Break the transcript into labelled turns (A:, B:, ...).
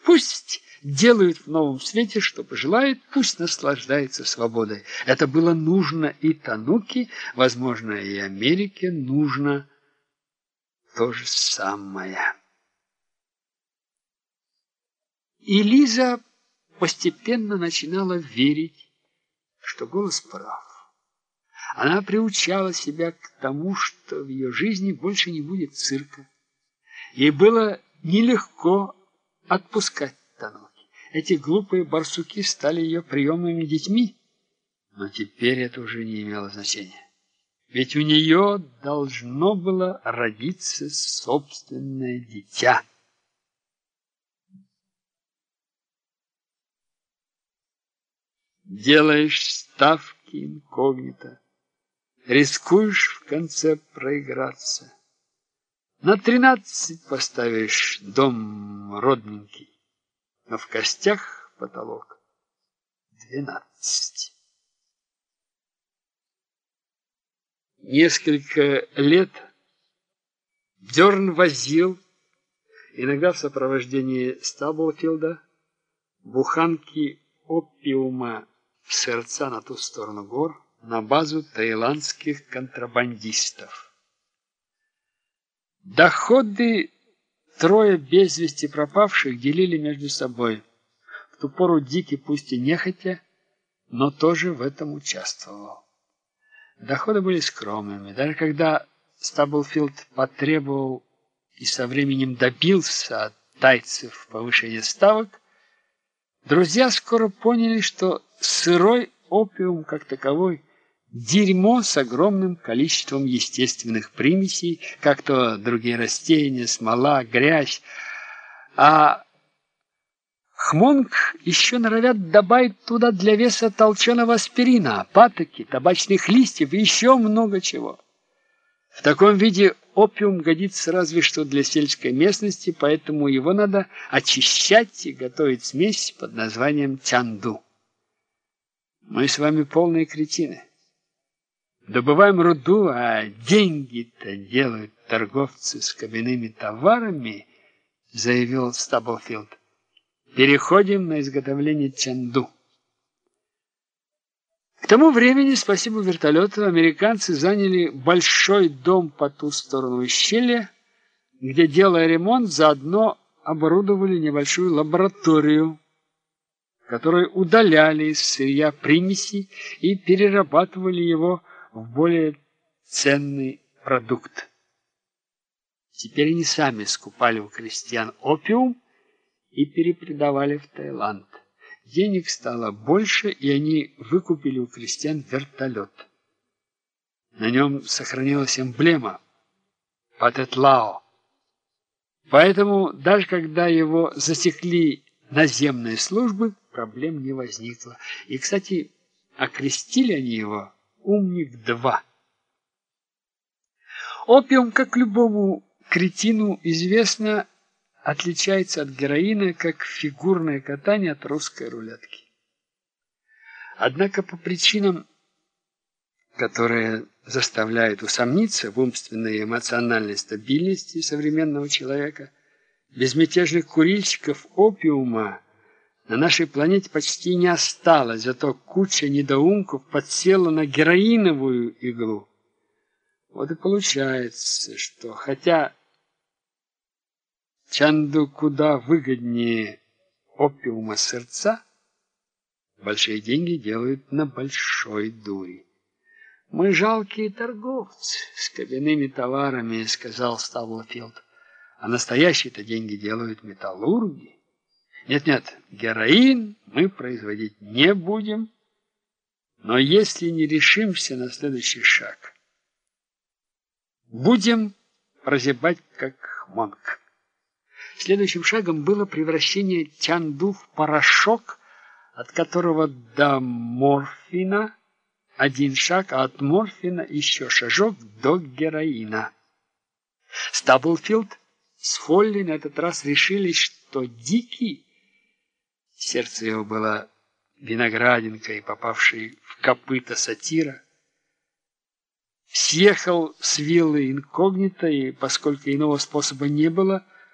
A: Пусть делают в новом свете, что пожелает, пусть наслаждается свободой. Это было нужно и Тануки, возможно, и Америке нужно то же самое. И Лиза постепенно начинала верить, что голос прав. Она приучала себя к тому, что в ее жизни больше не будет цирка. Ей было нелегко отпускать Тануки. Эти глупые барсуки стали ее приемными детьми, но теперь это уже не имело значения. Ведь у нее должно было родиться собственное дитя. Делаешь ставки инкогнито, рискуешь в конце проиграться. На 13 поставишь дом родненький, но в костях потолок 12. Несколько лет Дерн возил, иногда в сопровождении Стаблфилда, буханки опиума в сердца на ту сторону гор, на базу таиландских контрабандистов. Доходы трое без вести пропавших делили между собой. В ту пору Дики, пусть и нехотя, но тоже в этом участвовал. Доходы были скромными. Даже когда Стаблфилд потребовал и со временем добился от тайцев повышения ставок, друзья скоро поняли, что сырой опиум как таковой – дерьмо с огромным количеством естественных примесей, как то другие растения, смола, грязь, а хмонг еще норовят добавить туда для веса толченого аспирина, патоки, табачных листьев и еще много чего. В таком виде опиум годится разве что для сельской местности, поэтому его надо очищать и готовить смесь под названием чанду. Мы с вами полные кретины. Добываем руду, а деньги-то делают торговцы с кабинными товарами, заявил Стаблфилд. Переходим на изготовление чанду. К тому времени, спасибо вертолету, американцы заняли большой дом по ту сторону ущелья, где, делая ремонт, заодно оборудовали небольшую лабораторию, в которой удаляли из сырья примеси и перерабатывали его в более ценный продукт. Теперь они сами скупали у крестьян опиум и перепродавали в Таиланд. Денег стало больше, и они выкупили у крестьян вертолет. На нем сохранилась эмблема Патетлао. Поэтому даже когда его засекли наземные службы, проблем не возникло. И, кстати, окрестили они его «Умник-2». Опиум, как любому кретину известно, отличается от героина, как фигурное катание от русской рулетки. Однако по причинам, которые заставляют усомниться в умственной и эмоциональной стабильности современного человека, безмятежных курильщиков опиума на нашей планете почти не осталось, зато куча недоумков подсела на героиновую иглу. Вот и получается, что хотя чанду куда выгоднее опиума сердца, большие деньги делают на большой дури. «Мы жалкие торговцы с кабинными товарами», — сказал Стаблфилд. «А настоящие-то деньги делают металлурги. Нет, героин мы производить не будем, но если не решимся на следующий шаг, будем прозябать как хмонг». Следующим шагом было превращение чанду в порошок, от которого до морфина один шаг, а от морфина еще шажок до героина. Стаблфилд с Фолли на этот раз решили, что Дикий, сердце его было виноградинкой, попавшей в копыта сатира, съехал с виллы инкогнито, и поскольку иного способа не было,